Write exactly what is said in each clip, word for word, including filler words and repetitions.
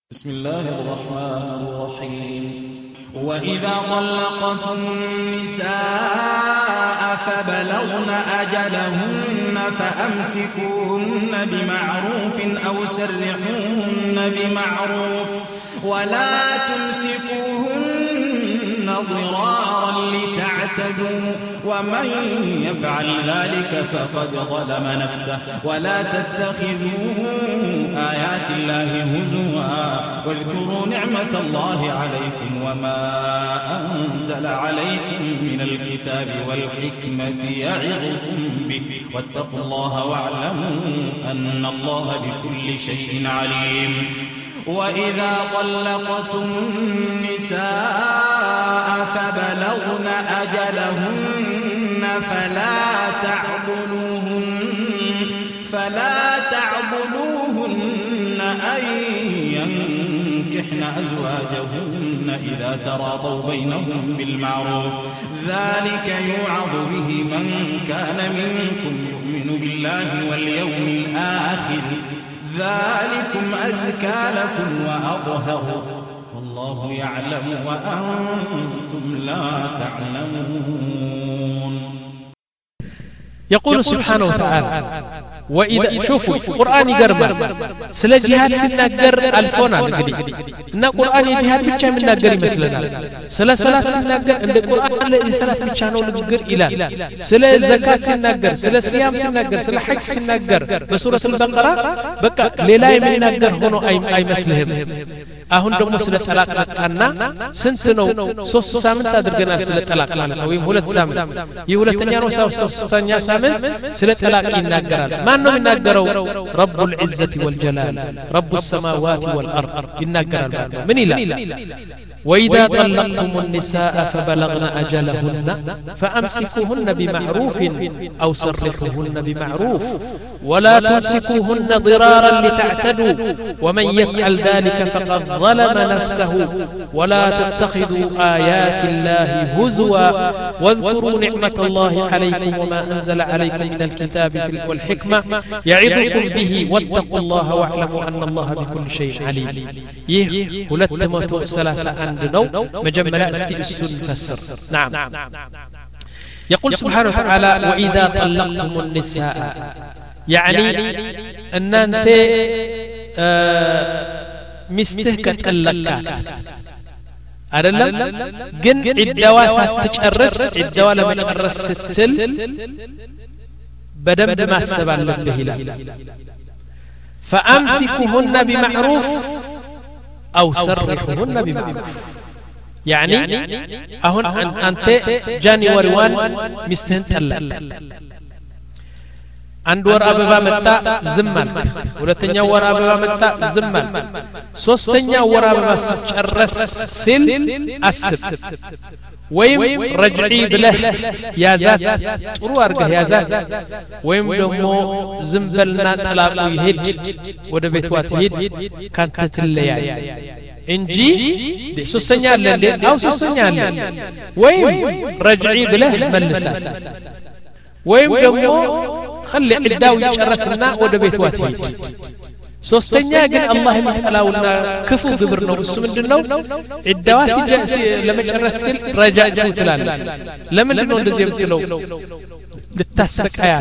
بسم الله الرحمن الرحيم وإذا طلقتم النساء فبلغن أجلهن فأمسكوهن بمعروف أو سرحوهن بمعروف ولا تمسكوهن ضرارا لتعتدوا ومن يفعل ذلك فقد ظلم نفسه ولا تتخذوا آيات الله هزوا واذكروا نعمة الله عليكم وما أنزل عليكم من الكتاب والحكمة يعظكم به واتقوا الله واعلموا أن الله بكل شيء عليم وإذا طلقتم النساء فبلغن أجلهن فلا تعضلوهن فلا تعضلوهن أن ينكحن أزواجهن إذا تراضوا بينهم بالمعروف ذلك يوعظ به من كان منكم يؤمن بالله واليوم الآخر ذلكم أزكى لكم وأطهر والله يعلم وأنتم لا تعلمون. يقول سبحانه وتعالى وإذا شوفوا قرآن يقربر سلا جهاد سنناقر ألفونا نقدي إن قرآن جهاد بيتشا من ناقر مثلنا سلا صلاة سنناقر إن قرآن صلاة بيتشا نقر إلى سلا زكاة سنناقر سلا صيام سنناقر سلا حج سنناقر بسورة البقرة بقى ليلا من ناقر هنا أي أي مثلهم أهون دمو سلا صلاة أنا سنسنو سوس سامن تدرجنا سلا طلاق مالنا ويم هولت سامن يهولت تنيانو سوس تنيا سامن سلا طلاق يناقر أنه يناقروا رب العزة والجلال رب السماوات والأرض يناقر البعض من إله وإذا طلقتم النساء فبلغن أجلهن فأمسكوهن بمعروف أو سرحوهن بمعروف ولا تمسكوهن ضرارا لتعتدوا ومن يفعل ذلك فقد ظلم نفسه ولا تتخذوا آيات الله هزوا واذكروا نعمة الله عليكم وما أنزل عليكم من الكتاب والحكمة يعظكم به واتقوا الله واعلموا أن الله بكل شيء عليم. يه هلتمتو ثلاثة عندنا مجملات السن فسر. نعم. يقول سبحانه وتعالى وإذا طلقتم النساء يعني أن أنت مستهك تطلقات أدلم جن الدواء ستجرس الدواء لما تجرس ستل بدم دم السبع لبهلا فأمسكوهن بمعروف أو سرحوهن بمعروف يعني أهون أنت جاني وروان مستهن تلال አንድ ወር አበባ መጣ ዝማል ሁለተኛ ወር አበባ መጣ ዝማል ሶስተኛ ወር አበባ ሲጨረስ ሲል አስብ ወይም ረጅዒ ብለህ ያዛት ጥሩ አርገህ ያዛት ወይም ደግሞ ዝምበልና ጠላቁ ይሄድ ወደ ቤቷ ትሄድ ካንተ ትለያይ እንጂ ሶስተኛ አለ እንዴ አው ሶስተኛ አለ ወይም ረጅዒ ብለህ መልሳት ወይም ደግሞ خلي عداو يጨረስና ወደ ቤቷ ትሄድ ሶስተኛ ግን አላህ የሚጠላውና ክፉ ግብር ነው እሱ ምንድነው عداዋ ለመጨረስ ሲል ረጃጁ ትላል ለምን ነው እንደዚህ የምትለው ልታሰቃያት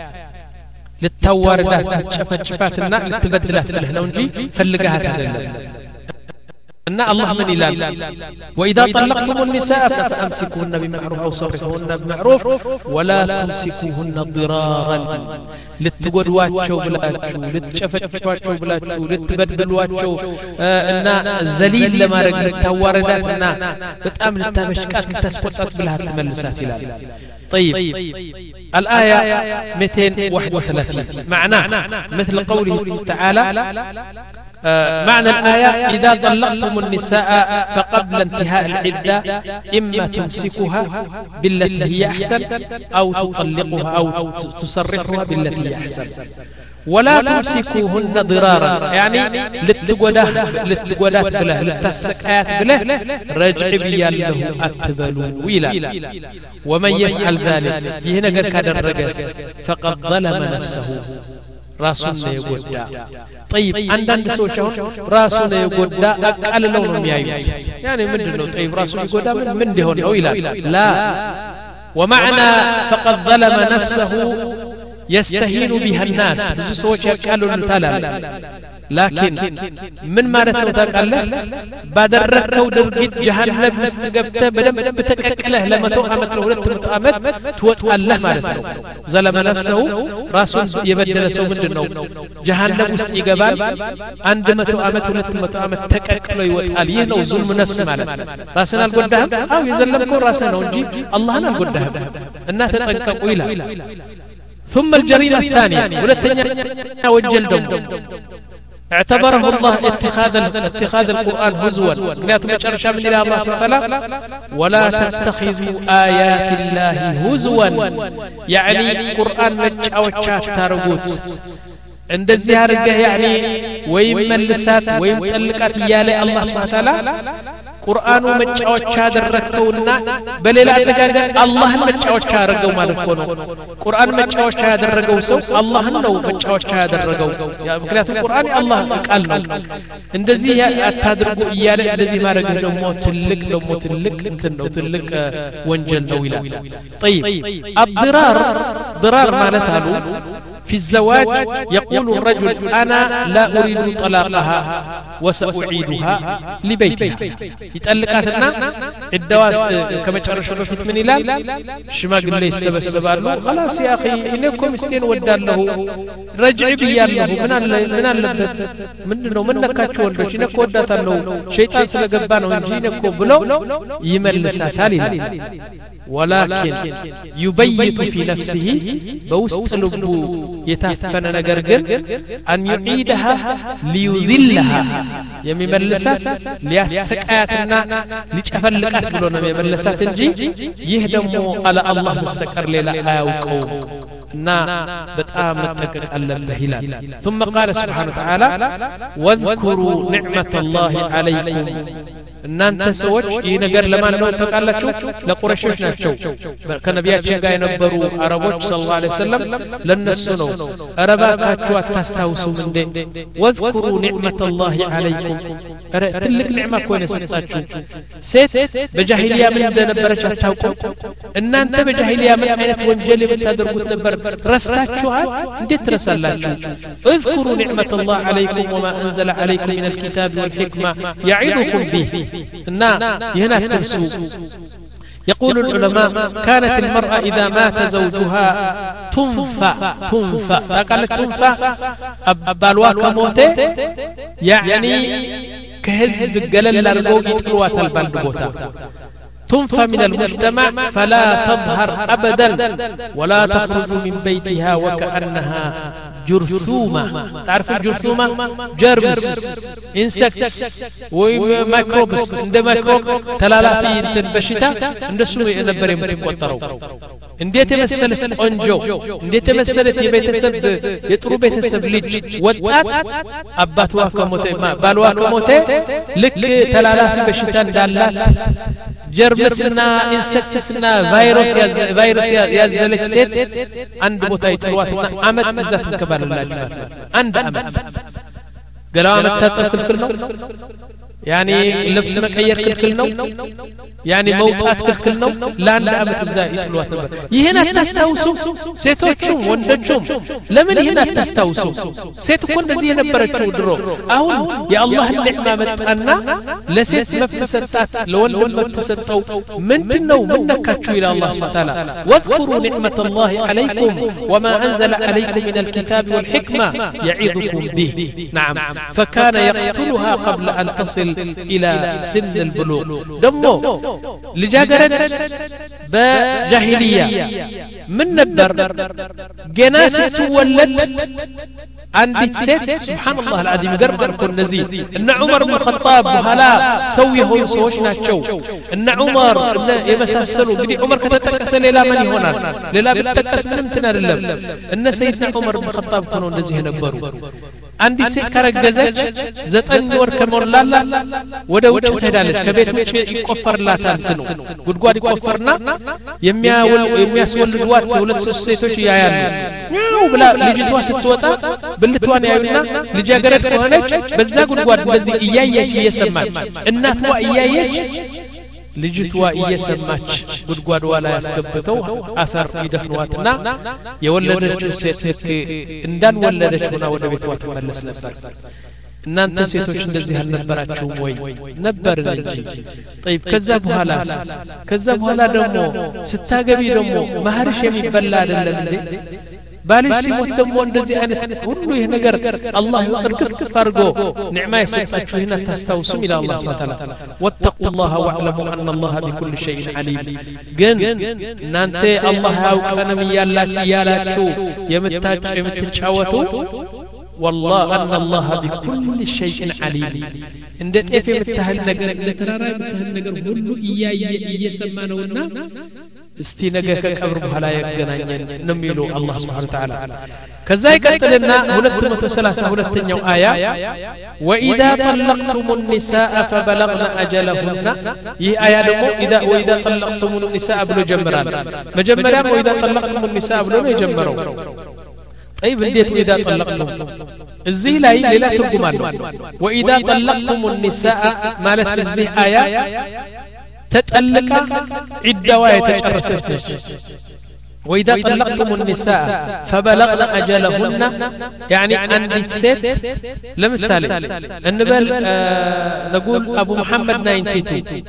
ልታዋርዳት ልትጨፈጭፋትና ልትበድላት ብለህ ነው እንጂ ፈልጋት አይደለም أن الله من إله وإذا طلقتم النساء فأمسكوهن بمعروف أو سرحوهن بمعروف ولا تمسكوهن ضرارا لتقودواتشو بلاتشو لتشفتشواتشو بلاتشو لتبدلواتشو أن ذليل لما رجل توارداتنا بتأمل التابشكات لتسقطات بلها تملسات إلى طيب الآية مئتين وواحد وثلاثين معناه مثل قوله تعالى آه معنى الآية إذا طلقتم النساء فقبل انتهاء العدة إما تمسكها بالتي هي أحسن أو تطلقها أو تسرحها بالتي هي أحسن ولا تمسكوهن ضرارا يعني للتقودات للتقودات بله للتسكات بله رجع بيا له أتبلوا ويلا ومن يفعل ذلك هنا قد كاد الرجس فقد ظلم نفسه ራሱን ነው የጎዳ طيب አንዳንድ ሰዎች አሁን ራሱን ነው የጎዳ አቃልለው ነው የሚያዩት ያኔ ምንድነው طيب ራሱን ይጎዳ ምን እንደሆነ ነው ይላል لا ومعنى فقد ظلم نفسه يستهين بها الناس ብዙ ሰዎች ያቃሉን ታላል لكن من مارته تقاله بادركው ድርጊት جهنم ውስጥ ገብተህ በደንብ ተቀቅለህ ለመቶ አመት ለሁለት መቶ አመት ትወጣለህ ማለት ነው ዘለመ ነፍሰው ራሱን የበደለ ሰው ምንድነው جهنم ውስጥ ይገባል መቶ አመት ሁለት መቶ አመት ተቀቅሎ ይወጣል ይህ ነው ዙልም ነፍስ ማለት ራስን አልጎዳህም አው የዘለምከው ራስህ ነው እንጂ አላህን አልጎዳህም እና ተጠንቀቁ ይላል ثم الجريمة الثانية ولتنيا وجل دم اعتبره الله اتخاذ اتخاذ القرآن هزوا قلت مشرش من الله سبحانه وتعالى ولا تتخذوا آيات الله هزوا يعني القرآن مجاوچات تارغوت እንደዚህ አርገህ يعني ወይም መልሳት ወይም ጠልቃት ያለ አላህ Subhanahu Wa Ta'ala ቁርአኑ መጫወቻ ያደረከውና በሌላ አደጋጋር አላህን መጫወቻ ያደረገው ማለት ነው ቁርአን መጫወቻ ያደረገው ሰው አላህን ነው መጫወቻ ያደረገው ምክንያቱም ቁርአን አላህ ቃል ነው እንደዚህ አታድርጉ እያለ እንደዚህ ማድረግ ደግሞ ትልቅ ደግሞ ትልቅ እንትን ነው ትልቅ ወንጀል ነው ይላል طيب الضرار ضرار ማለት አሉ في الزواج يقول الرجل أنا لا أريد طلاقها وسأعيدها لبيتها يتألقاتنا الدواز كما تشرش له في من إلال شما قل لي السبب السبب خلاص يا أخي إنكم استين ودار له رجع بيان له من من اللبت منه من نكاتشو ولدش إنكو ودات له شيطان سلقبانه إنجينكو بلو يملسا سالنا ولكن يبيت في نفسه بوسط لبو يتفن نغرغر أن يعيدها ليذلها يمملسات ليسقاتنا ليچفلقات بلو ነው የመለሳት እንጂ ይህ ደግሞ على الله مستقر ሌላ አያውቀው እና በጣም መጠቀቅ አለበት ይላል ثم قال سبحانه وتعالى واذكروا نعمة الله عليكم እናንተ ሰዎች ይህ ነገር ለማን ነው ተቃላችሁ ለቁረይሾች ናቸው ከነቢያችን ጋር የነበሩ አረቦች ሰለላሁ ዐለይሂ ወሰለም ለነሱ ነው አረባካችሁ አታስታውሱም እንዴ ወዝኩሩ ኒዕመተላሂ ዐለይኩም አረ ትልቅ ኒዕማ እኮ ነው የሰጣችሁ ሴት በጃሂሊያ ምን እንደነበረች አታውቁም እናንተ በጃሂሊያ ምን አይነት ወንጀል የምታደርጉት ነበር ረስታችኋል እንዴት ትረሳላችሁ اذكروا نعمة الله عليكم وما أنزل عليكم من الكتاب والحكمة يعظكم به نا هنا تنسو يقول العلماء كانت المرأة إذا مات زوجها تنفى تنفى قالت تنفى بالواك موته يعني كهز قلل للقوق يتلوات البلدبوتا تنفى من المجتمع فلا تظهر أبدا ولا تخرج من بيتها وكأنها جرثومة تعرف الجرثومة جرمس إنسكتس وميكروبس عند ميكروب تلالاتي انتن بشتا عند سوء نبري متقوطرو انديت مسألة انجو انديت مسألة يبيتسب يطرو بيتسب لج ودات أبات واكموتي بال واكموتي لك تلالاتي بشتا دالات جرمسنا إنسكتسنا فيروس فيروس يازلت سيت عند بوتا يطرواتنا عمد مزات كبار عند أمد قالوا عمد تاتل كلنا يعني لبس مكير كلنا يعني موطات كلنا لا عند أمد الزائد الواتبا يهنا تستوسو سيتوكم وندجم لمن هنا تستوسو سيتكون نزيه نبرتشو درو أهو يا الله النعمة متقنا لسيت مفتسطات لولد مفتسطو من تنو من نكاتشو إلى الله سبحانه وتعالى واذكروا نعمة الله عليكم وما أنزل عليكم من الكتاب والحكمة يعظكم به نعم فكان يقتلها قبل أن تصل إلى سن البلوغ دمو لجاجرت بجاهلية من نبر جناسة تولد عند السيف سبحان الله العظيم قرب كل نزيل إن عمر بن الخطاب هلا سويه سوشنا شو إن عمر يمسسلوا بدي عمر كتتكس ليلا من هنا ليلا بتتكس من امتنا لله إن سيدنا عمر بن الخطاب كانوا نزيه نبروا አንዲት ሴት ከረገዘች ዘጠኝ ወር ከሞላላ ወደ ውጭ ትሄዳለች ከቤት ውጭ ይቆፈርላታል እንትኑ ጉድጓድ ይቆፈርና የሚያወል የሚያስወልዱዋት ሁለት ሶስት ሴቶች ያያሉ ነው ብላ ልጅቷ ስትወጣ ብልቷን ያዩና ልጃገረድ ከሆነች በዛ ጉድጓድ እንደዚህ እያየች እየሰማች እናቷ እያየች ልጅቷ እየሰማች ጉድጓድ ዋላ ያስገብተው አፈር ይደፍኗትና የወለደችው ሴት እንዳልወለደች ሆና ወደ ቤቷ ተመለስ ነበር እናንተ ሴቶች እንደዚህ አልነበራችሁም ወይ ነበር እንጂ طيب ከዛ በኋላ ከዛ በኋላ ደግሞ ስታገቢ ደግሞ ማህርሽ የሚበላ አይደለም እንዴ ባልሽ ሲሞት ደግሞ እንደዚህ አይነት ሁሉ ይሄ ነገር አላህ ይቅርክፍ አድርጎ ኒዕማ የሰጣችሁ ይሄን ታስታውሱም ኢላ አላህ Subhanahu Wa Ta'ala ወተቁላህ ወአዕለሙ አን አላህ ቢኩል ሸይء ዓሊም ግን እናንተ አላህ ያውቀንም ያላችሁ ያላችሁ የምታጭ የምትጫወቱ والله ان الله بكل شيء عليم እንደ ጤፍ የምታህል ነገር እንደ ተራራ የምታህል ነገር ሁሉ እያየ እየሰማ ነውና እስቲ ነገ ከቀብር በኋላ ያገናኘን ነው የሚለው አላህ Subhanahu Wa Ta'ala ከዛ ይቀጥልና ሁለት መቶ ሰላሳ ሁለተኛው አያ وإذا طلقتم النساء فبلغن أجلهن ይህ አያ ደግሞ إذا وإذا طلقتم النساء ብሎ ጀምራል መጀመሪያ وإذا طلقتم النساء ብሎ ነው የጀመረው طيب እንዴት إذا طلقتم እዚህ ላይ ሌላ ትርጉም አለው وإذا طلقتم النساء ማለት እዚህ አያ ተጠለቀ ዒዳዋ የተጨረሰች وإذا طلقتم النساء فبلغن أجلهن يعني عندك ست لمثال እንበል نقول أبو محمد ناينتي تو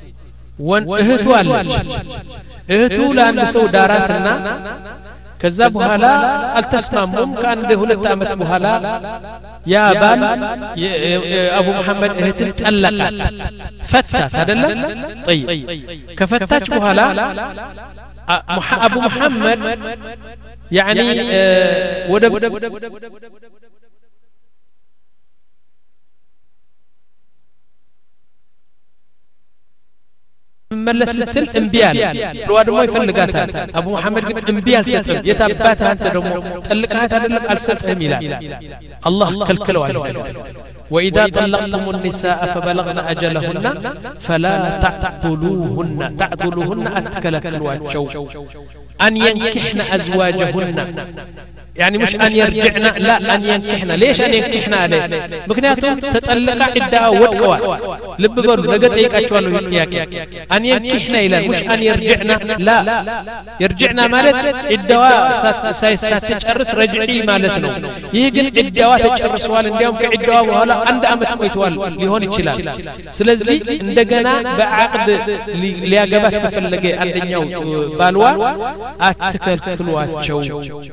እህቱ አለች እህቱ ለአንድ ሰው ዳራትና ከዛ በኋላ አልተስማሙም ከአንድ ሁለት አመት በኋላ ያ ባል አቡ መሐመድ እህትን ጠለቃት ፈታት አይደለም طيب ከፈታች በኋላ አቡ መሐመድ يعني ወደ መለስ ስትል እንቢ አለ ብሎ ደግሞ ይፈልጋታል አቡ መሐመድ ግን እንቢ አልሰጠም የታባታ አንተ ደግሞ ጠልቀሃት አይደለም አልሰጠህም ይላል አላህ ከልክለዋል وإذا طلقتم النساء فبلغن أجلهن فلا تعضلوهن تعضلوهن أتكلكلواچو أن ينكحن أزواجهن يعني مش أن يرجعن لا أن ينكحن ليش أن ينكحن عليه مكنياتهم تطلق عدة ودقوا لب بلو لقد يقاتشوالو يقياكي أن ينكحن إلى مش أن يرجعن لا يرجعن مالت الدواء ساتتشرس رجعي مالتنا يقل الدواء تتشرس والن اليوم كالدواء وهلا عند أمت قويتوال لهون الشلال سلزي عندنا بعقد لياقبات تفلقي عندنا بالوا أتكلكلواتشو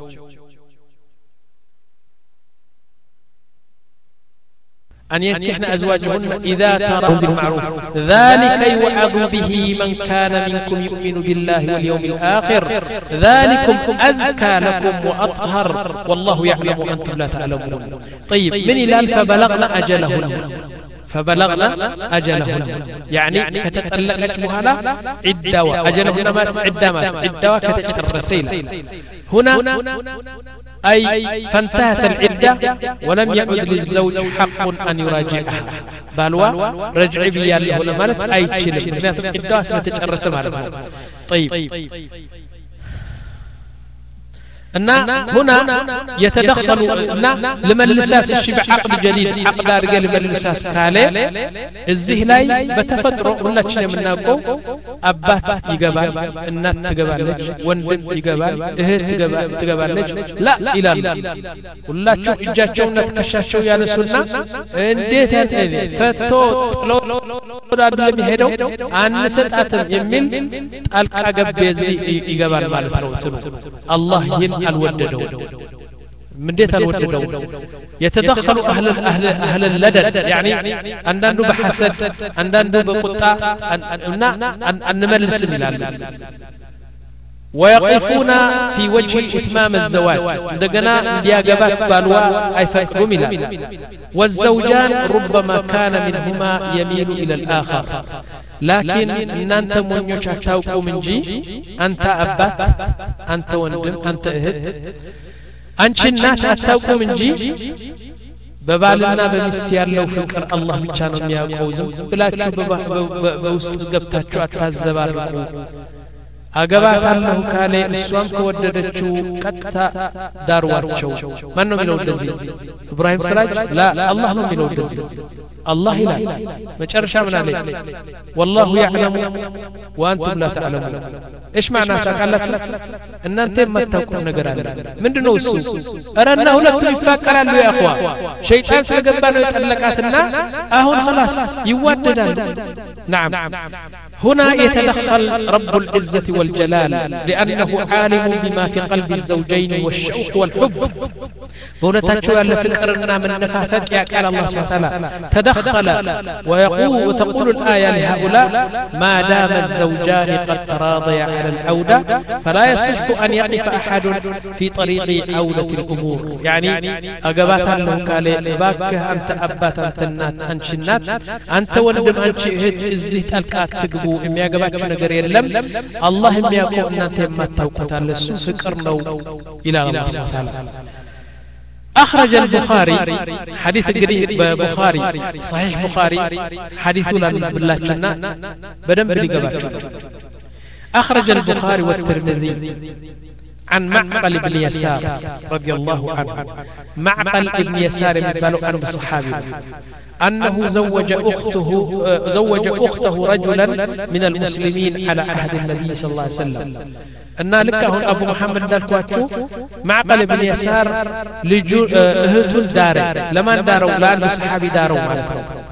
أن ينكحن أزواجهن إذا تراضوا بالمعروف ذلك يوعظ به من كان منكم يؤمن بالله واليوم الآخر ذلكم أزكى لكم وأطهر والله يعلم وأنتم لا تعلمون طيب من إلال فبلغنا أجلهن فبلغنا أجلهن يعني كتتألق اسمها عدة أجلهن ما عدة ما عدة كتتشرسين هنا أي فانتهت العدة ولم يعد للزوج حق أن يراجعها بالوا رجعي بيا له هنا مالت أي شيء لكن العدة ستتشرس مالها طيب أن هنا يتدخل لمن لساس الشبع عقد جديد عقد رجال لمن لساس كاله الزهلاي بتفتره ولا شيء من ناقو أبات يجبال النات تجبالج وندم يجبال إهت تجبال تجبالج لا إلى ولا شو إجاچون نتكششوا يا رسولنا إنديت هذه فتو لو راد لم يهدو عن ستأتم يميل الكعب بيزي يجبال مالتنا الله ين الوددو من ديت الوددو يتدخل أهل أهل أهل اللدد يعني عندنا بحسد عندنا بقطع أن أن نملس من ويقفون في وجه إتمام الزواج دقنا دياقبات بالوا أي فاكرملا والزوجان ربما كان منهما يميل إلى الآخر لكن إن أنت من يشاكوكو من جي أنت أبات أنت وندم أنت إهد أنت الناس أتوكو من جي በባልና በሚስት ያለው ፍቅር አላህ ብቻ ነው የሚያውቀው ዝም ብላችሁ በውስጥ ገብታችሁ አታዘባርቁ አገባታለሁ ካለ እሷም ከወደደችው ቀጥታ ዳርዋቸው ማን ነው የሚለው እንደዚህ ኢብራሂም ስራጅ ላ አላህ ነው የሚለው እንደዚህ አላህ ይላል መጨረሻ ምን አለ والله يعلم وانتم لا تعلمون ايش معنى ታውቃላችሁ እናንተ የማታውቁት ነገር አለ ምንድነው እሱ አረና ሁለቱም ይፋቀራሉ ያ اخوا ሸይጣን ስለገባ ነው የጠለቃትና አሁን خلاص ይዋደዳሉ نعم هنا يتدخل رب العزة والجلال لأنه عالم بما في قلب الزوجين والشوق والحب بونتاچو ያለ ፍቅርና መነፋፈቅ ያቃል الله سبحانه وتعالى تدخل ويقول وتقول الآية لهؤلاء ما دام الزوجان قد تراضيا على العودة فلا يصح أن يقف أحد في طريق عودة الأمور يعني أقبات له قال باك أنت أبات أنت النات أنت النات أنت وندم أنت إزيت الكات تقبو إم يقبات نقر يلم الله إم يقول أنت ما توقت على السفكر لو إلى الله سبحانه وتعالى أخرج البخاري حديث قريب بخاري صحيح بخاري حديث لنا بالله جنة بدم بريقبات أخرج البخاري والترمذي عن معقل بن يسار رضي الله عنه معقل بن يسار مثاله عن الصحابي أنه زوج أخته زوج أخته رجلا من المسلمين على عهد النبي صلى الله عليه وسلم أن لك هون أبو محمد دالكواتشو معقل بن يسار لجو أهت دار لما داروا لا الصحابي داروا معه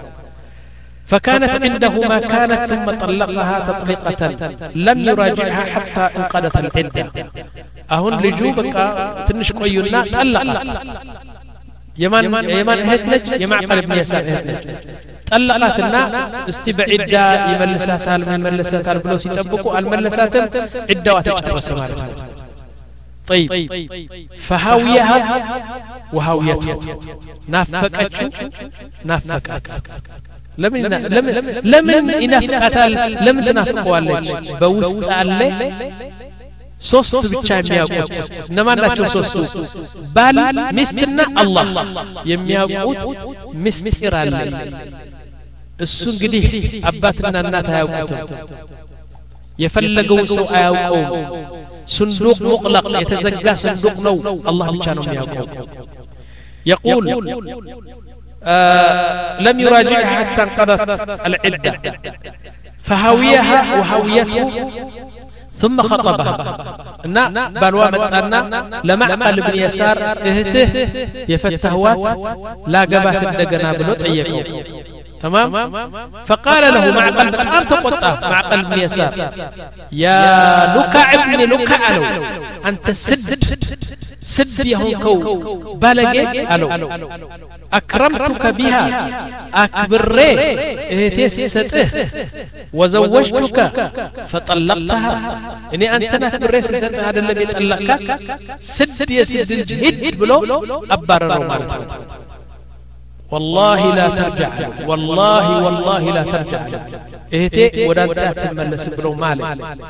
فكانت عنده ما كانت ثم طلقها تطليقة لم يراجعها حتى انقضت العدة أهون لجوبك تنش قيونا طلق يمان يمان هتلج يمعقل بن يسار هتلج طلقاتنا استبعدا يملسها سالم يملسها سالم بلو سيطبقوا الملسات عدة وتجرس مالها طيب فهاويها وهاويته نافقتشو نافقت لمن لمن لمن ينافقاتال لمن تنافقوالج بوسط አለ ሶስት ብቻ የሚያውቁት እነማን ናቸው ሶስቱ ባል ሚስትና አላህ የሚያውቁት ምስጢር አለ እሱ እንግዲህ አባትና እናት አያውቁትም የፈለገው ሰው አያውቀው صندوق مغلق يتزجى صندوق ነው አላህ ብቻ ነው የሚያውቀው يقول آه لم يراجعها حتى انقضت العدة فهويها وهويته ثم خطبها نا بالوا متنا لمعقل بن يسار اهته يفتهوات لا قبات الدقنا بلو طيقوا تمام فقال له معقل بن تقطع معقل بن يسار يا لكع ابن لكع له أنت سد سد يهونكو بلغي ألو أكرمتك بها أكبري اهتيس سته وزوجتك فطلقتها إني أنت نكبري سته هذا الذي طلقك سد يسد الجهد بلو أبرر مالك والله لا ترجع والله والله لا ترجع اهتي ودانتا تملس بلو مالك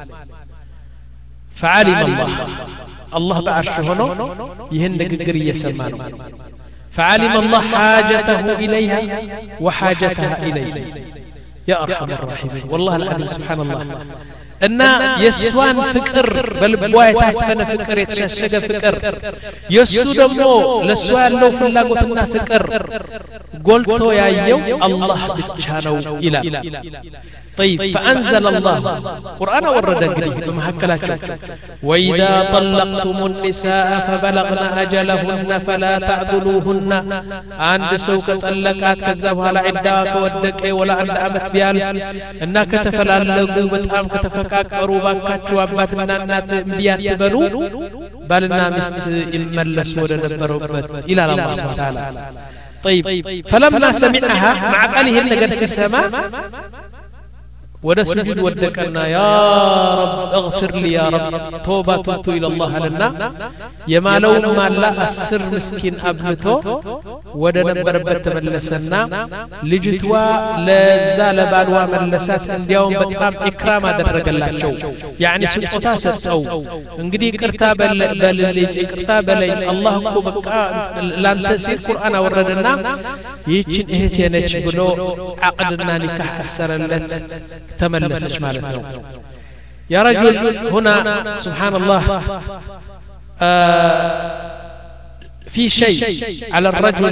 فعلم الله الله بعرش هنا يهن نقر يسمانه فعلم الله حاجته إليها وحاجتها إليه يا أرحم الراحمين والله العظيم سبحان الله أن يسوان فكر بل بواية تحفنا فكر يتشاشق فكر يسو دمو لسوان لو فلاقتنا فكر قلتو يا يو الله بتشانو إلى طيب فأنزل الله قرآن ورد قريب بمحكلاته وإذا طلقتم النساء فبلغن أجلهن فلا تعذلوهن عند سوك طلقات كذبها لعداك ودك ولا عند أمت بيال إنك تفلالقوا بتأم كتفكاك أروباك واباتنا النات بيان تبلو بلنا مست إمالس ودنبروبت إلى الله سبحانه وتعالى طيب فلما سمعها مع قاله اللي قد في السماء ወደ ስጁድ ወደቀና ያ ረብ اغفر لي يا رب توبة تبت الى الله لنا የማለው ማላ አስር ምስኪን አብልቶ ወደ ነበረበት ተመለሰና ልጅቷ ለዛ ለባልዋ መለሳት እንዲያውም በጣም ኢክራም አደረገላቸው يعني ስጦታ ሰጠው እንግዲህ ይቅርታ በልልኝ ይቅርታ በለኝ አላህ እኮ በቃ ላንተ ሲል ቁርአን አወረደና ይህችን እህቴ ነች ብሎ አቅድና ኒካህ አሰረለት ተመለሰች ማለት ነው يا رجل هنا سبحان الله آه في شيء على الرجل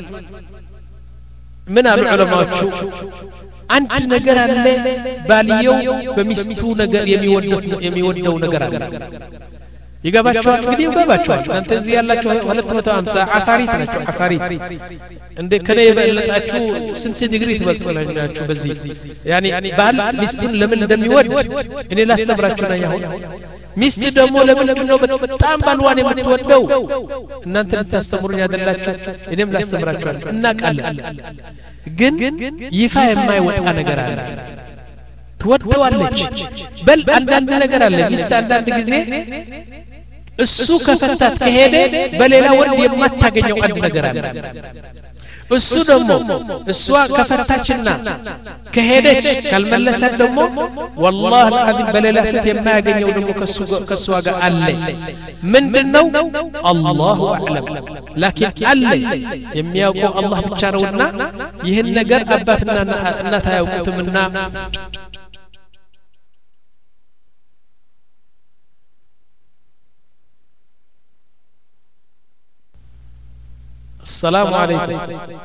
من العلماء አንድ ነገር አለ ባልየው በሚስቱ ነገር የሚወደው የሚወደው ነገር አለ ይገባቸዋል እንግዲህ ይገባቸዋል አንተ እዚህ ያላችሁ ሁለት መቶ ሃምሳ አፋሪት ናቸው አፋሪት እንደ ከኔ የበለጣችሁ ስንት ዲግሪ ትበልጣላችሁ በዚህ ያኒ ባል ሚስቱን ለምን እንደሚወድ እኔ ላስተምራችሁ ነው ያው ሚስት ደግሞ ለምን ነው በጣም ባልዋን የምትወደው እናንተ ልታስተምሩኝ አይደላችሁ እኔም ላስተምራችሁ እናቃለን ግን ይፋ የማይወጣ ነገር አለ ትወደዋለች በል አንዳንድ ነገር አለ ሚስት አንዳንድ ጊዜ እሱ ከፈታት ከሄደ በሌላ ወንድ የማታገኘው አንድ ነገር አለ እሱ ደግሞ እሷ ከፈታችና ከሄደች ካልመለሰት ደግሞ والله العظيم በሌላ ሴት የማያገኘው ደግሞ ከሱ ከሷ ጋር አለ ምንድነው አላሁ አዕለም لكن አለ የሚያውቀው አላህ ብቻ ነውና ይሄን ነገር አባትና እናት አያውቁትምና السلام عليكم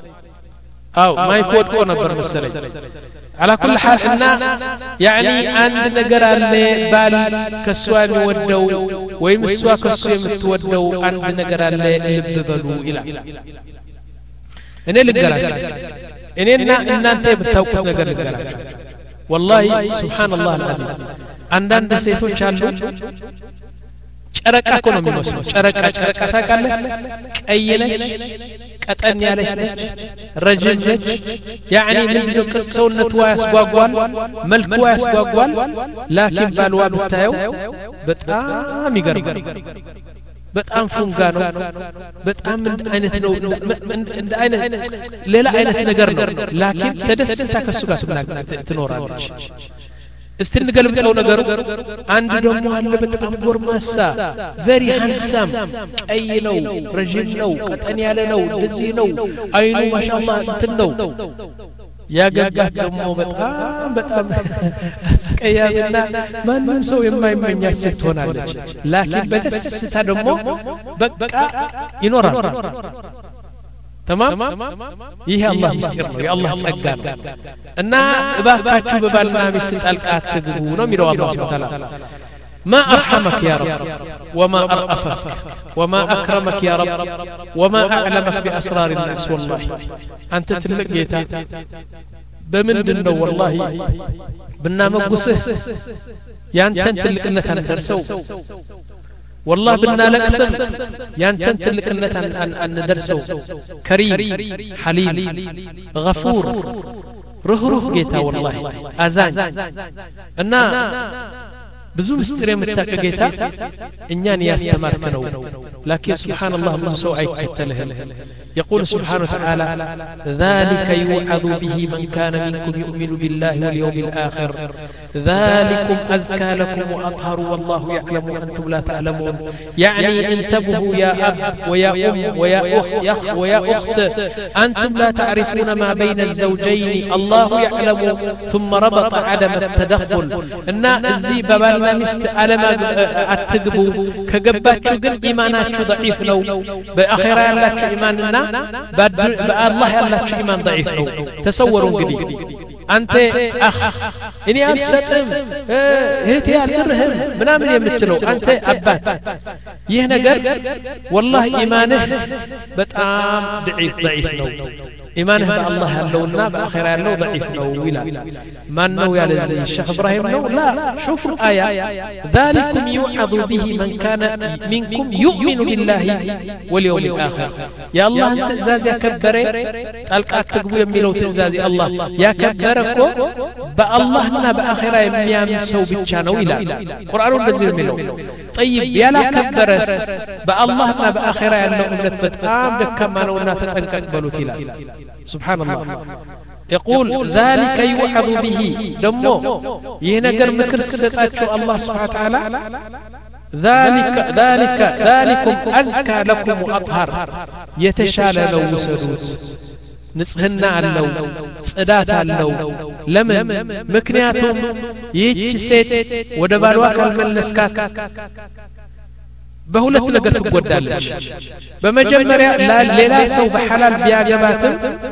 أو ما يكون كون برمسلي على كل حال إحنا يعني عند نجار اللي بال كسوان ودو ويمسوا كسوان متودو عند نجار اللي يبدلوا إلى إني الجراج إني إن إن أنت بتوقف نجار الجراج والله سبحان الله العظيم عندنا سيفون شالو ጨረቃ እኮ ነው የሚመስለው ጨረቃ ጨረቃ ታውቃለህ ቀይ ነች ቀጠን ያለች ነች ረጅም ነች يعني ምንድነው ሰውነቷ ያስጓጓል መልኩ ያስጓጓል ላኪን ባልዋ ብታየው በጣም ይገርማል በጣም ፉንጋ ነው በጣም እንደ አይነት ነው እንደ አይነት ሌላ አይነት ነገር ነው ላኪን ተደስታ ከሱ ጋር ትኖራለች استنقلبوا ነገሩ አንድ ደግሞ አለ በጣም ጎርማሳ very handsome ቀይ ነው ረጅም ነው ቀጠን ያለ ነው እንደዚህ ነው አይኑ ማሻአላህ እንትን ነው ያጋጋት ደግሞ በጣም በጣም ቀያምና ማንም ሰው የማይመኛት ሴት ትሆናለች ላኪን በደስታ ደግሞ በቃ ይኖራል تمام ይሄ አላህ ምስጢር ነው የአላህ ጸጋ ነው እና እባካችሁ በባልና ሚስት ጣልቃ አትግቡ ነው የሚለው አላህ Subhanahu Wa Ta'ala ما أرحمك يا رب وما أرأفك وما أكرمك يا رب وما أعلمك بأسرار الناس والله أنت تلقيتا بمن دنو والله بنا مقصص يانتن تلقنك أن ترسو والله بدنا لقسم يانتن تلقنك أن أن ندرسو كريم حليم غفور روح روح جيتا والله أزان أنا ብዙ ምስጢር የምታቀጌታ እኛን ያስተማርከነው لكن سبحان الله الله سو አይከተልህ يقول سبحانه وتعالى ذلك يوعظ به من كان منكم يؤمن بالله واليوم الآخر ذلكم أزكى لكم وأطهر والله يعلم وأنتم لا تعلمون يعني انتبهوا يا أب ويا أم ويا أخ ويا أخت أنتم لا تعرفون ما بين الزوجين الله يعلم ثم ربط عدم التدخل إن الزي ببالنا مست على ما أتقبوا كجباتشو قل إيماناتشو ضعيف لو بأخيرا يالاتشو إيماننا بالله يالاتشو إيمان ضعيف لو تصوروا قدي أنت أخ إني أبسطم هيتي أدرهم بنامل يمتلو أنت أبات يهنا قر والله إيمانه بتأم ضعيف ضعيف لو إيمانه بالله يالله بآخرة يالله ضعيف نو ولا ما نو يا لزي الشيخ إبراهيم نو لا شوفوا الآية ذلكم يوعظ به من كان منكم يؤمن بالله واليوم الآخر يا الله أنت تزاز يا كبري ألقاك تقبو يميلو تزاز الله يا كبركو بالله بآخرة يميان سو بتشانو إلى قرآن النزيل ملو طيب يا لا كبرس بالله بآخرة يالله أمنت بتقام كما نونا تنكك بلوتيلا سبحان الله يقول ذلك يوعظ به دمو ينقر مكر ستاتشو الله سبحانه وتعالى ذلك ذلك ذلكم أزكى لكم وأطهر يتشال لو وسدوس نصهنا علو صدات علو لمن مكنياتهم يجسد ودبالوا كالملسكات بهولت ነገር ትጎዳለች በመጀመሪያ ሌላ ሰው በሐላል ቢያገባትም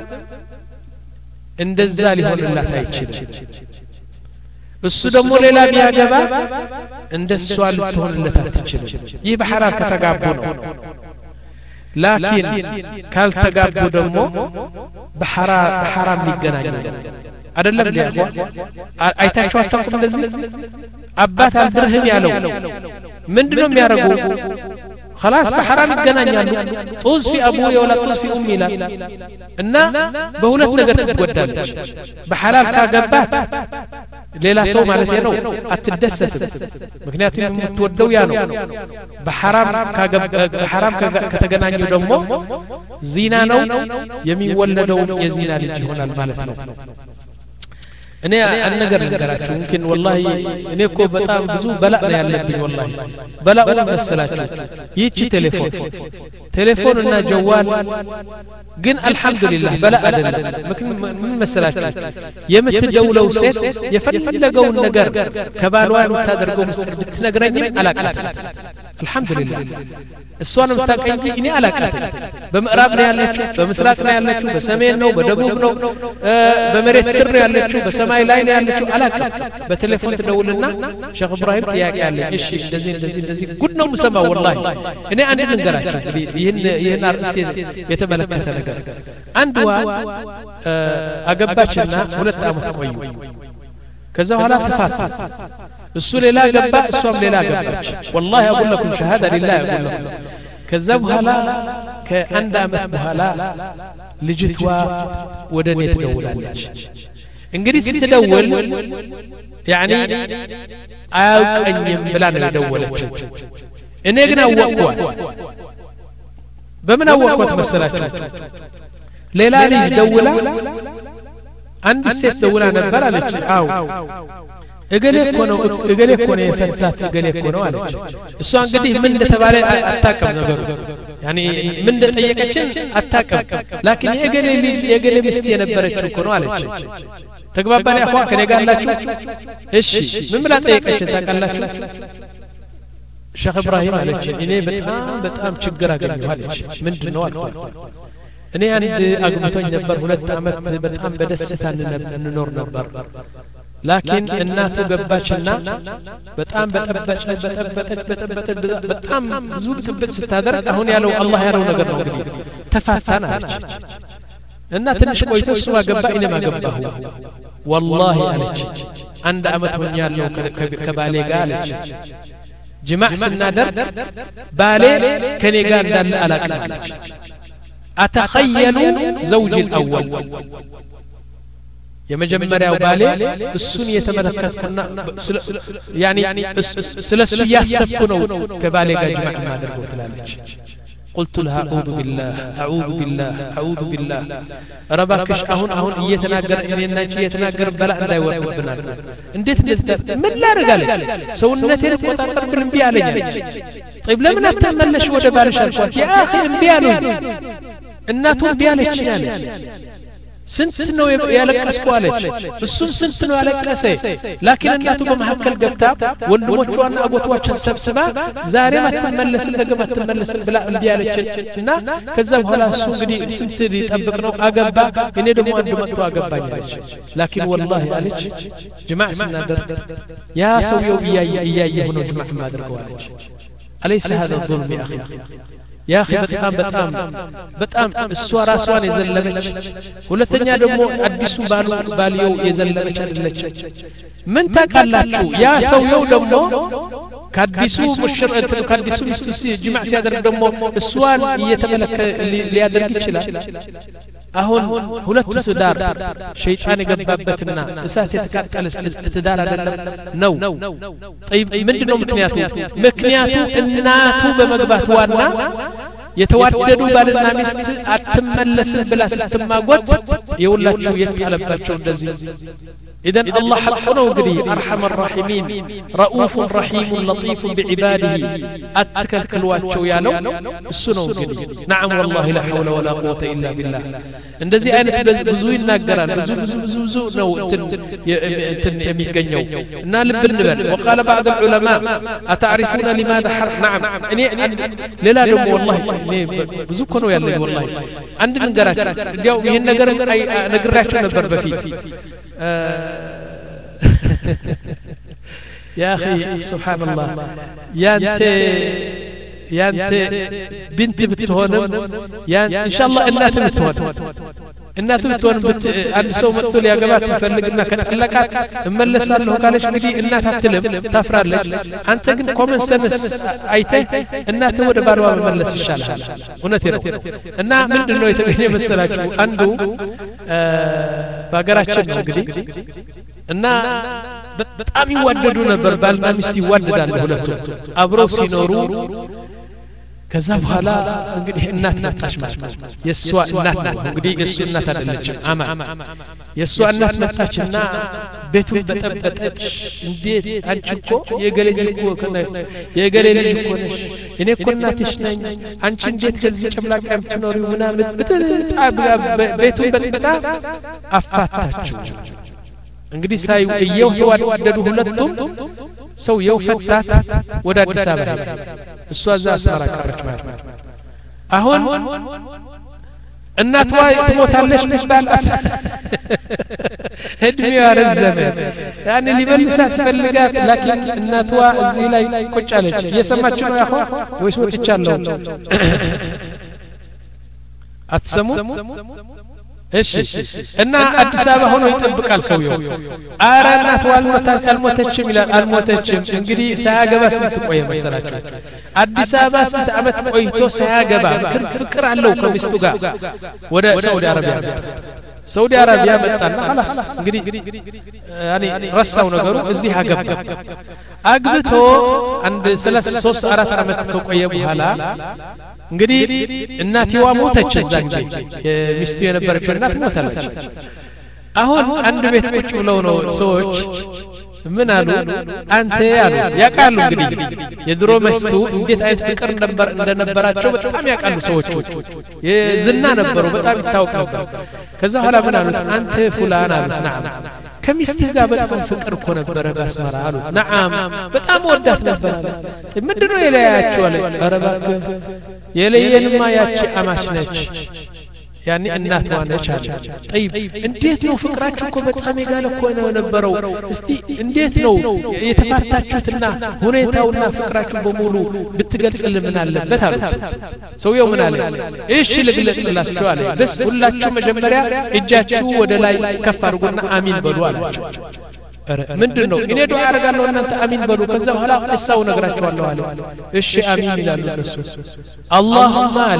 እንደዛ ሊሆንላት አይችልም እሱ ደግሞ ሌላ ቢያገባ እንደሷ ልትሆንለት አትችልም ይህ በሐላል ከተጋቡ ነው ላኪን ካልተጋቡ ደግሞ በሐራም በሐራም ሊገናኙ አይደለም ሊያጓ አይታችሁ አታውቁም እንደዚህ አባት አልብርህም ያለው ምንድነው የሚያረጉ خلاص በሐራም ይገናኛሉ ጡዝ في ابويا ولا طز في امي لا እና በሁለት ነገር ትጎዳለች በሐላል ካገባት ሌላ ሰው ማለት ነው አትደሰትም ምክንያቱም የምትወደው ያ ነው በሐራም ካገባ በሐራም ከተገናኙ ደግሞ ዚና ነው የሚወለደው የዚና ልጅ ይሆናል ማለት ነው እኔ አንነገር ልንገራችሁ ممكن والله እኔ እኮ በጣም ብዙ በላእ ነው ያለብኝ والله በላኡ መሰላችሁ ይቺ ቴሌፎን ቴሌፎን እና ጀዋል ግን አልহামዱሊላህ በላእ አይደለም ምን መሰላችሁ የምትደውለው ሴት የፈለገው ነገር ከባሏ የምታደርገው ምስጢር ብትነግረኝም አላቃትም አልহামዱሊላህ እሷን የምታቀኝ እኔ አላቃትም በምዕራብ ነው ያለችው በምስራቅ ነው ያለችው በሰሜን ነው በደቡብ ነው በመሬት ስር ነው ያለችው በሰማይ ላይ ነው ያለችው አላቃት በቴሌፎን ትደውልና ሼክ ኢብራሂም ጥያቄ አለ እሺ እንደዚህ እንደዚህ እንደዚህ ጉድ ነው የምሰማው والله እኔ አንድ ልንገራችሁ ይሄን ይሄን አርዕስት የተመለከተ ነገር አንድዋ አገባችና ሁለት አመት ቆዩ ከዛ በኋላ ተፋታ እሱ ሌላ ገባ እሷም ሌላ ገባች والله اقول لكم شهاده لله اقول لكم ከዛ በኋላ ከአንድ አመት በኋላ ልጅቷ ወደኔ ትደውላለች እንግዲህ ስትደውል ያኒ አያውቀኝም ብላ ነው የደወለችው እኔ ግን አወቅኳት በምን አወቅኳት መሰላችሁ ሌላ ልጅ ደውላ አንድ ሴት ደውላ ነበር አለች አው እገሌ እኮ ነው እገሌ እኮ ነው የፈታት እገሌ እኮ ነው አለች እሷ እንግዲህ ምን እንደተባለ አታውቅም ነገሩ ያኒ ምን እንደጠየቀችን አታውቅም ላኪን የእገሌ ልጅ የእገሌ ሚስት የነበረችው እኮ ነው አለች ተግባባን ያኳ ከኔ ጋር አላችሁ እሺ ምን ብላ ጠየቀችን ታውቃላችሁ ሼክ ኢብራሂም አለች እኔ በጣም በጣም ችግር አገኘሁ አለች ምንድነው አልኳት እኔ አንድ አግብቶኝ ነበር ሁለት አመት በጣም በደስታ እንኖር ነበር ላኪን እናቱ ገባችና በጣም በጠበጠ በጠበጠ በጠበጠ በጣም ብዙ ትብት ስታደርግ አሁን ያለው አላህ ያለው ነገር ነው እንግዲህ ተፋታና አለች እና ትንሽ ቆይቶ እሱ አገባ እኔም አገባሁ والله አለች አንድ አመት ሆኛለሁ ከባሌ ጋር አለች ጅማዕ ስናደርግ ባሌ ከኔ ጋር እንዳለ አላቀለች أتخيلوا زوج الأول የመጀመሪያው ባሌ እሱን የተመለከተና يعني ስለሱ ያሰብኩ ነው ከባሌ ጋር ጅማዕ ማድረግ ትላለች قلت لها اعوذ بالله اعوذ بالله اعوذ بالله ربكش አሁን አሁን እየተናገረ እኔና አንቺ እየተናገረ በላ እንዳይወርድብናል እንዴት እንደዚህ ምን ላርጋለች ሰውነቴን ቆጣጠር ብር እንቢ አለኝ طيب ለምን አትመለሽ ወደ ባልሽ አልኳት ያ اخي እንቢ አለኝ እናቱ እንቢ አለች ያለች ስንት ነው ያለቀስኩ አለች እሱም ስንት ነው ያለቀሰ ላኪን እናቱ በመሐከል ገብታ ወንድሞቿና አጎቷቸውን ሰብስባ ዛሬ ማትመለስ ለገማ ማትመለስ ብላ እንዲ ያለችና ከዛ በኋላ እሱ እንግዲህ ስንት ይጠብቅ ነው አገባ እኔ ደግሞ አንድ መጥቶ አገባኝ አለች ላኪን والله አለች ጅማዕ ስናደርግ ያ ሰውየው እያየ እያየ ሆኖ ጅማዕ ማድረግ አለች أليس هذا الظلم يا أخي يا أخي بتام بتام بتام السوارة سوان يزلمش ሁለተኛ ደግሞ አዲሱ ባሉ ባልየው የዘለመች አይደለች ምን ታቃላችሁ ያ ሰውየው ደግሞ ካዲሱ ሙሽር ካዲሱ ሚስቱ ጅማዕ ሲያደርግ ደግሞ እሷን እየተመለከ ሊያደርግ ይችላል አሁን ሁለቱ ትዳር ሸይጣን የገባበትና እሳት የተቃጠለ ትዳር አይደለም ነው طيب ምንድነው ምክንያቱ ምክንያቱ እናቱ በመግባት ዋና የተዋደዱ ባልና ሚስት አትመለስም ብላ ስትማጓት የውላችሁ የተጣለባቸው እንደዚህ اذا الله حقنا وقدي ارحم الراحمين رؤوف رحيم لطيف بعباده اتكلكلواچو يالو እሱ ነው እንግዲህ نعم والله لا حول ولا قوه الا بالله እንደዚህ አይነት ብዙ ይናገራል ብዙ ብዙ ብዙ ብዙ ነው እንትን የሚገኘው እና ልብ እንበል وقال بعض العلماء اتعرفون لماذا حرم نعم እኔ ሌላ ደግሞ والله ብዙ እኮ ነው ያለው والله አንድ ንገራችሁ እንዲያው ይሄን ነገር ነግራችሁ ነበር በፊት يا أخي سبحان الله يا أنت يا أنت بنت بتهون يا إن شاء الله إنها بتهون إنها بتهون بت أن سو مقتول يا جماعة تفلقنا كتلقات ملص له قالش بدي إنها تتلم تفرر لك أنت كن كومن سنس أيته إنها تود باروا ملص الشالة ونتيرو إنها من دنو يتبيني مسلاجو عنده ባገራችን ነው እንግዲህ እና በጣም ይዋደዱ ነበር ባልና ሚስት ይዋደዳሉ ሁለቱም አብረው ሲኖሩ ከዛ በኋላ እንግዲህ እናት መጣች ማለት ነው የሷ እናት ነው እንግዲህ የሱ እናት አይደለችም አማ የሷ እናት መጣችና ቤቱን በጠበጠች እንዴት አንቺ እኮ የገሌ ልጅ እኮ ከነ የገሌ ልጅ እኮ ነሽ እኔ እኮ እናትሽ ነኝ አንቺ እንዴት ከዚህ ጨምላቃ የምትኖሪው ምናምን በጣም ቤቱን በጠበጣ አፋታችሁ እንግዲህ ሳይ እየው ተዋደዱ ሁለቱም ሰው የውፈታት ወደ አዲስ አበባ እሷ እዛ አስመራ ቀረች ማለት ነው አሁን እናቷ ትሞታለች ልባል እድሜዋ ረዘመ ያኔ ሊበልሳ አስፈልጋት لكن እናቷ እዚህ ላይ ቆጫለች እየሰማች ነው ያሆ ወይስ ወጥቻለሁ አትሰሙ እሺ እና አዲስ አበባ ሆኖ ይጠብቃል ሰውየው አረ እናት ዋልሞታል አልሞተችም ይላል አልሞተችም እንግዲህ ሳያገባ ስንት ቆየ መሰላችሁ አዲስ አበባ ስንት አመት ቆይቶ ሳያገባ ፍቅር አለው ከሚስቱ ጋር ወደ ሳውዲ አረቢያ ሳውዲ አረቢያ መጣና خلاص እንግዲህ ያኔ ረሳው ነገሩ እዚህ አገባ አግብቶ አንድ ሶስት አራት አመት ከቆየ በኋላ እንግዲህ እናቲዋ ሞተች እዛን ጊዜ የሚስቱ የነበረችው እናት ሞታለች አሁን አንድ ቤት ቁጭ ብለው ነው ሰዎች ምን አሉ አንተ ያሉ ያቃሉ እንግዲህ የድሮ ሚስቱ እንዴት አይነት ፍቅር ነበር እንደነበራቸው በጣም ያቃሉ ሰዎች የዝና ነበሩ በጣም ይታወቅ ነበር ከዛ ኋላ ምን አሉት አንተ ፉላን አሉት نعم ከሚስትህ ጋር በጣም ፍቅር እኮ ነበረ ባስመራ አሉት نعم በጣም ወዳት ነበር ምንድነው የለያያችሁ አለ ኧረ እባክህ የለየንማ ያቺ አማች ነች ያኔ እናት ዋነች አለ طيب እንዴት ነው ፍቅራችሁ እኮ በጣም የጋለ እኮ ነው ነበረው እስቲ እንዴት ነው የተፋታችሁትና ሁኔታውና ፍቅራችሁ በሙሉ ብትገልጽልን ምን አለበት አሉት ሰውየው ምን አለ እሺ ልግለጽላችሁ አለ በስ ሁላችሁ መጀመሪያ እጃችሁ ወደ ላይ ከፍ አድርጉና አሚን በሉ አላችሁ ምንድነው እኔ ዱዓ አደርጋለሁ እናንተ አሚን በሉ ከዛ በኋላ እሳው ነግራችኋለሁ አለ እሺ አሚን ይላሉ እነሱ አላሁማ አለ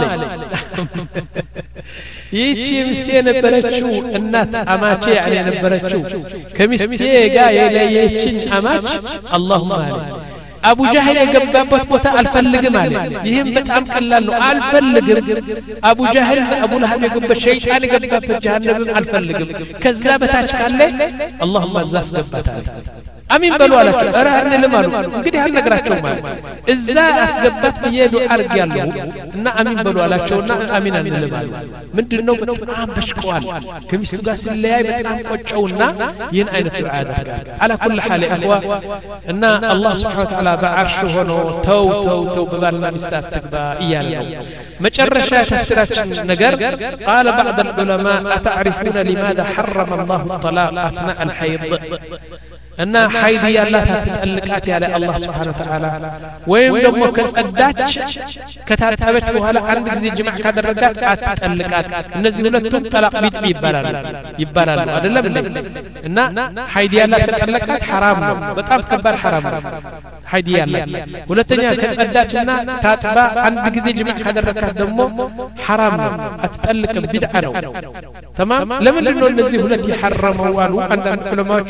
ይቺ ሚስቴ ነበረችው እናት አማቼ ያኔ ነበረችው ከሚስቴ ጋር የለየችኝ አማች አላሁማ አለ አቡ ጃህል የገባበት ቦታ አልፈልግም አለ ይሄም በጣም ቀላል ነው አልፈልግም አቡ ጃህል አቡ ለሃብ የገባበት ሸይጣን የገባበት ጀሃነም አልፈልግም ከዛ በታች ካለ አላሁማ ዛስ ገባታል አሚን በሉ አላችሁ ኧረ አንልም አሉ እንግዲህ አልነግራቸው ማለት እዛ አስገባት በየዱ አርግ ያለው እና አሚን በሉ አላቸውና አሚን አንልም አሉ ምንድነው በጣም በሽቀዋል ከሚስቱ ጋር ሲለያይ በጣም ቆጨውና ይህን አይነት ዱዓ ያደርጋል على كل حال اخوا እና አላህ Subhanahu Wa Ta'ala በአርሽ ሆኖ ተው ተው ተው በባልና ሚስት አትግባ እያለ ነው መጨረሻ ተፍሲራችን ነገር قال بعض العلماء اتعرفون لماذا حرم الله الطلاق اثناء الحيض እና ሐይድ ያላት አትጠልቃት ያለ አላህ Subhanahu Wa Ta'ala ወይም ደግሞ ከጸዳች ከታጠበች በኋላ አንድ ጊዜ ጅማዕ ካደረጋት አትጠልቃት እነዚህ ሁለቱም ጠላቅ ቢጥ ይባላሉ ይባላሉ አይደለም እንዴ እና ሐይድ ያላት ተጠለቃት حرام ነው በጣም ከባድ حرام ነው ሐይድ ያላት ሁለተኛ ከጸዳችና ታጥባ አንድ ጊዜ ጅማዕ ካደረጋት ደግሞ حرام ነው አትጠልቅም ቢድዓ ነው تمام ለምን ነው እነዚህ ሁለት ይحرموا አሉ አንዳንድ ዑለማዎቹ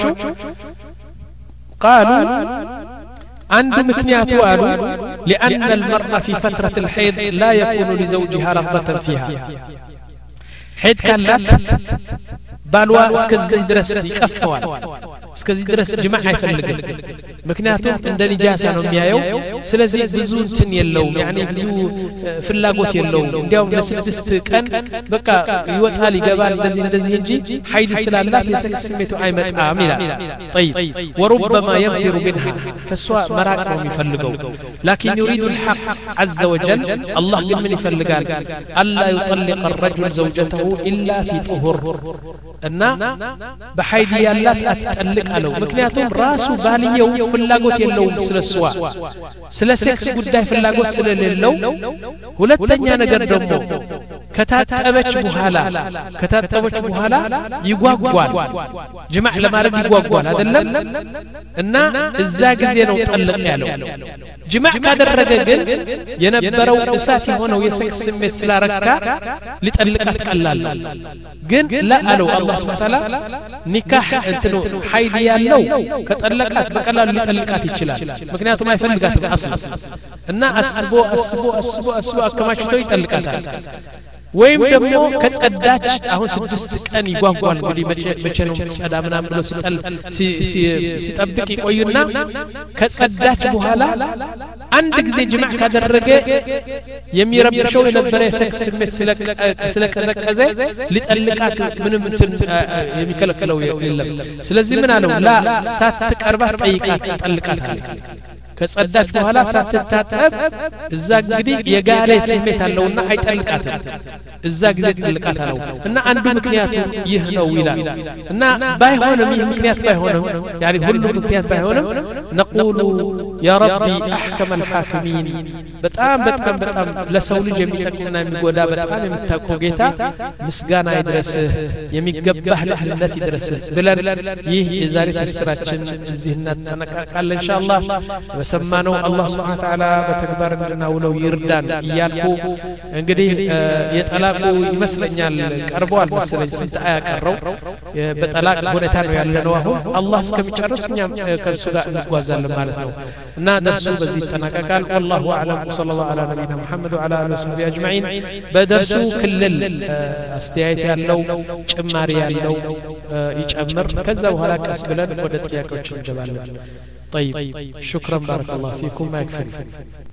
قالوا عند مكنيات قالوا لأن المرأة في فترة الحيض لا يكون لزوجها رغبة فيها حيض كان لا بالوا اسكزي درس يقفوال اسكزي درس جماع يفلق مكنياتهم عند نجاسة ነው የሚያየው ስለዚህ ብዙ እንትን የለውም يعني ብዙ ፍላጎት የለውም እንዲያውም ለስድስት ቀን በቃ ይወጣል ይገባል እንደዚህ እንደዚህ እንጂ ሐይድ ስላላት የሰክስ ስሜቱ አይመጣም ይላል طيب وربما يغفر منها فسوا መራቅ ነው የሚፈልገው لكن يريد الحق عز وجل الله من ይፈልጋል الا يطلق الرجل زوجته الا في طهور እና በሐይድ ያላት አትጠልቅ አለው ምክንያቱም ራሱ ባልየው ፍላጎት የለውም ስለሷ ስለ ሴክስ ጉዳይ ፍላጎት ስለሌለው ሁለተኛ ነገር ደግሞ ከታጠበች በኋላ ከታጠበች በኋላ ይጓጓል ጅማዕ ለማድረግ ይጓጓል አይደለም እና እዛ ጊዜ ነው ጠልቅ ያለው ጅማዕ ካደረገ ግን የነበረው እሳት የሆነው የሴክስ ስሜት ስላረካ ሊጠልቃት ቀላል ግን ለአለው አላህ Subhanahu Wa Ta'ala ኒካህ እንትኑ ሐይድ ያለው ከጠለቃት በቀላሉ ሊጠልቃት ይችላል ምክንያቱም አይፈልጋትም አስል እና አስቦ አስቦ አስቦ አስቦ አከማችቶ ይጠልቃታል ወይም ደግሞ ከጸዳች አሁን ስድስት ቀን ይጓጓል እንግዲህ መቼ ነው ጸዳ ምናምን ብሎ ሲጠል ሲጠብቅ ይቆይና ከጸዳች በኋላ አንድ ጊዜ ጅማዕ ካደረገ የሚረብሸው የነበረ የሴክስ ስሜት ስለቀዘቀዘ ሊጠልቃት ምንም እንትን የሚከለክለው የለም ስለዚህ ምን አለው ላ ሳትቀርባት ጠይቃት ጠልቃታል ከጸዳች በኋላ ሳትታጠብ እዛ እንግዲህ የጋለ ስሜት አለውና አይጠልቃትም እዛ ጊዜ ጠልቃታለው እና አንዱ ምክንያቱ ይህ ነው ይላል እና ባይሆንም ይህ ምክንያት ባይሆንም يعني ሁሉ ምክንያት ባይሆንም نقول يا ربي احكم الحاكمين በጣም በጣም በጣም ለሰው ልጅ የሚጠቅምና የሚጎዳ በጣም የምታውቀው ጌታ ምስጋና ይድረስ የሚገባህ ለህነት ይድረስ ብለን ይህ የዛሬ ተስራችን እዚህ እናጠናቀቃለን ኢንሻአላህ በሰማነው አላህ Subhanahu Wa Ta'ala በተግባር እንድናውለው ይርዳን እያልኩ እንግዲህ የጠላቁ ይመስለኛል ቀርቧል መሰለኝ ስንት አያ ቀረው በጠላቅ ሁኔታ ነው ያለነው አሁን አላህ እስከሚጨርስ እኛም ከሱ ጋር እንጓዛለን ማለት ነው እና ደርሱ በዚህ ተጠናቀቃል والله اعلم صلى الله على نبينا محمد وعلى اله وصحبه اجمعين በደርሱ ክልል አስተያየት ያለው ጭማሪ ያለው ይጨምር ከዛ በኋላ ቀስ ብለን ወደ ጥያቄዎች እንገባለን طيب شكرا بارك الله فيكم ما يكفي